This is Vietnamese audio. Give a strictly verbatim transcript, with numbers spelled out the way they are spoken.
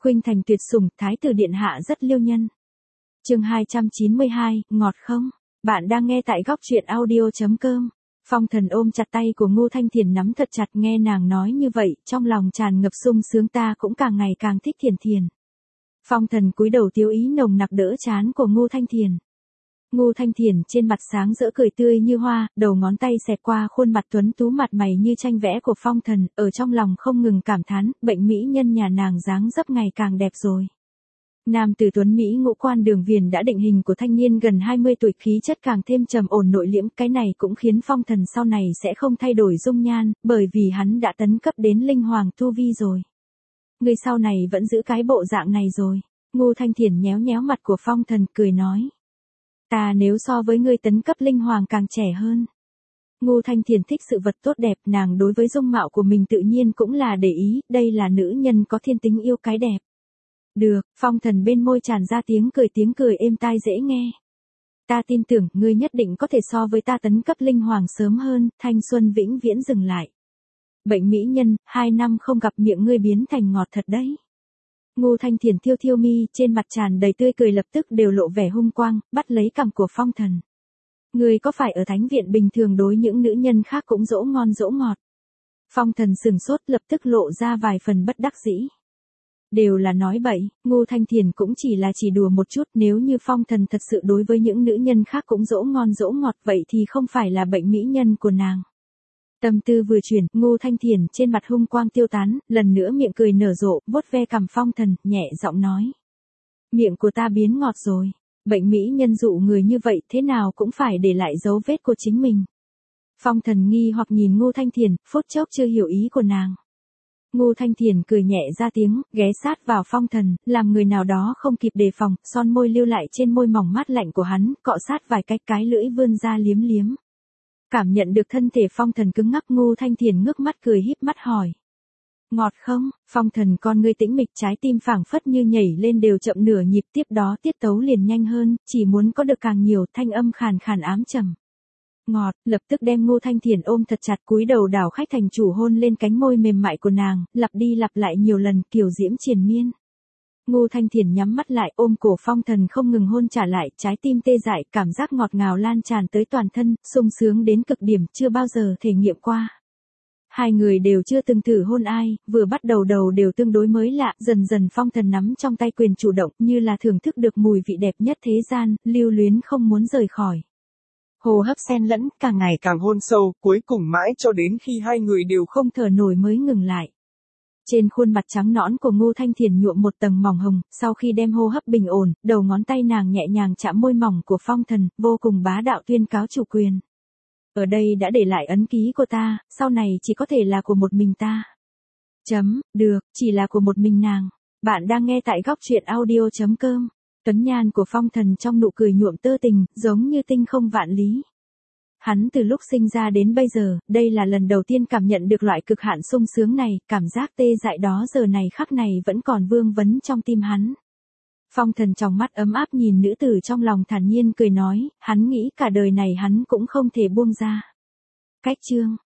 Khuynh thành tuyệt sủng, thái tử điện hạ rất liêu nhân. Chương hai trăm chín mươi hai, ngọt không? Bạn đang nghe tại góc truyện audio chấm com. Phong Thần ôm chặt tay của Ngô Thanh Thiền nắm thật chặt, nghe nàng nói như vậy, trong lòng tràn ngập sung sướng, ta cũng càng ngày càng thích Thiền Thiền. Phong Thần cúi đầu thiếu ý nồng nặc đỡ trán của Ngô Thanh Thiền. Ngô Thanh Thiền trên mặt sáng rỡ cười tươi như hoa, đầu ngón tay xẹt qua khuôn mặt tuấn tú, mặt mày như tranh vẽ của Phong Thần, ở trong lòng không ngừng cảm thán, bệnh mỹ nhân nhà nàng dáng dấp ngày càng đẹp rồi. Nam tử tuấn Mỹ ngũ quan đường viền đã định hình của thanh niên gần hai mươi tuổi, khí chất càng thêm trầm ổn nội liễm, cái này cũng khiến Phong Thần sau này sẽ không thay đổi dung nhan, bởi vì hắn đã tấn cấp đến linh hoàng tu vi rồi. Người sau này vẫn giữ cái bộ dạng này rồi. Ngô Thanh Thiền nhéo nhéo mặt của Phong Thần cười nói. Ta nếu so với ngươi tấn cấp linh hoàng càng trẻ hơn. Ngô Thanh Thiền thích sự vật tốt đẹp, nàng đối với dung mạo của mình tự nhiên cũng là để ý, đây là nữ nhân có thiên tính yêu cái đẹp. Được, Phong Thần bên môi tràn ra tiếng cười, tiếng cười êm tai dễ nghe. Ta tin tưởng ngươi nhất định có thể so với ta tấn cấp linh hoàng sớm hơn, thanh xuân vĩnh viễn dừng lại. Bệnh mỹ nhân, hai năm không gặp miệng ngươi biến thành ngọt thật đấy. Ngô Thanh Thiền thiêu thiêu mi, trên mặt tràn đầy tươi cười, lập tức đều lộ vẻ hung quang, bắt lấy cằm của Phong Thần. Ngươi có phải ở thánh viện bình thường đối những nữ nhân khác cũng dỗ ngon dỗ ngọt? Phong Thần sừng sốt, lập tức lộ ra vài phần bất đắc dĩ. Đều là nói bậy, Ngô Thanh Thiền cũng chỉ là chỉ đùa một chút, nếu như Phong Thần thật sự đối với những nữ nhân khác cũng dỗ ngon dỗ ngọt vậy thì không phải là bệnh mỹ nhân của nàng. Tâm tư vừa chuyển, Ngô Thanh Thiền trên mặt hung quang tiêu tán, lần nữa miệng cười nở rộ, vuốt ve cằm Phong Thần, nhẹ giọng nói. Miệng của ta biến ngọt rồi, bệnh mỹ nhân dụ người như vậy thế nào cũng phải để lại dấu vết của chính mình. Phong Thần nghi hoặc nhìn Ngô Thanh Thiền, phút chốc chưa hiểu ý của nàng. Ngô Thanh Thiền cười nhẹ ra tiếng, ghé sát vào Phong Thần, làm người nào đó không kịp đề phòng, son môi lưu lại trên môi mỏng mát lạnh của hắn, cọ sát vài cách, cái lưỡi vươn ra liếm liếm. Cảm nhận được thân thể Phong Thần cứng ngắc, Ngô Thanh Thiền ngước mắt cười híp mắt hỏi. Ngọt không? Phong Thần con ngươi tĩnh mịch, trái tim phảng phất như nhảy lên đều chậm nửa nhịp, tiếp đó tiết tấu liền nhanh hơn, chỉ muốn có được càng nhiều, thanh âm khàn khàn ám trầm. Ngọt, lập tức đem Ngô Thanh Thiền ôm thật chặt, cúi đầu đảo khách thành chủ hôn lên cánh môi mềm mại của nàng, lặp đi lặp lại nhiều lần, kiều diễm triền miên. Ngô Thanh Thiền nhắm mắt lại, ôm cổ Phong Thần không ngừng hôn trả lại, trái tim tê dại, cảm giác ngọt ngào lan tràn tới toàn thân, sung sướng đến cực điểm, chưa bao giờ thể nghiệm qua. Hai người đều chưa từng thử hôn ai, vừa bắt đầu đầu đều tương đối mới lạ, dần dần Phong Thần nắm trong tay quyền chủ động, như là thưởng thức được mùi vị đẹp nhất thế gian, lưu luyến không muốn rời khỏi. Hô hấp xen lẫn, càng ngày càng hôn sâu, cuối cùng mãi cho đến khi hai người đều không thở nổi mới ngừng lại. Trên khuôn mặt trắng nõn của Ngô Thanh Thiền nhuộm một tầng mỏng hồng, sau khi đem hô hấp bình ổn, đầu ngón tay nàng nhẹ nhàng chạm môi mỏng của Phong Thần, vô cùng bá đạo tuyên cáo chủ quyền. Ở đây đã để lại ấn ký của ta, sau này chỉ có thể là của một mình ta. Chấm, được, chỉ là của một mình nàng. Bạn đang nghe tại góc truyện audio chấm com. Tuấn nhan của Phong Thần trong nụ cười nhuộm tơ tình, giống như tinh không vạn lý. Hắn từ lúc sinh ra đến bây giờ, đây là lần đầu tiên cảm nhận được loại cực hạn sung sướng này, cảm giác tê dại đó giờ này khắc này vẫn còn vương vấn trong tim hắn. Phong Thần trong mắt ấm áp nhìn nữ tử trong lòng, thản nhiên cười nói, hắn nghĩ cả đời này hắn cũng không thể buông ra. Cách chương,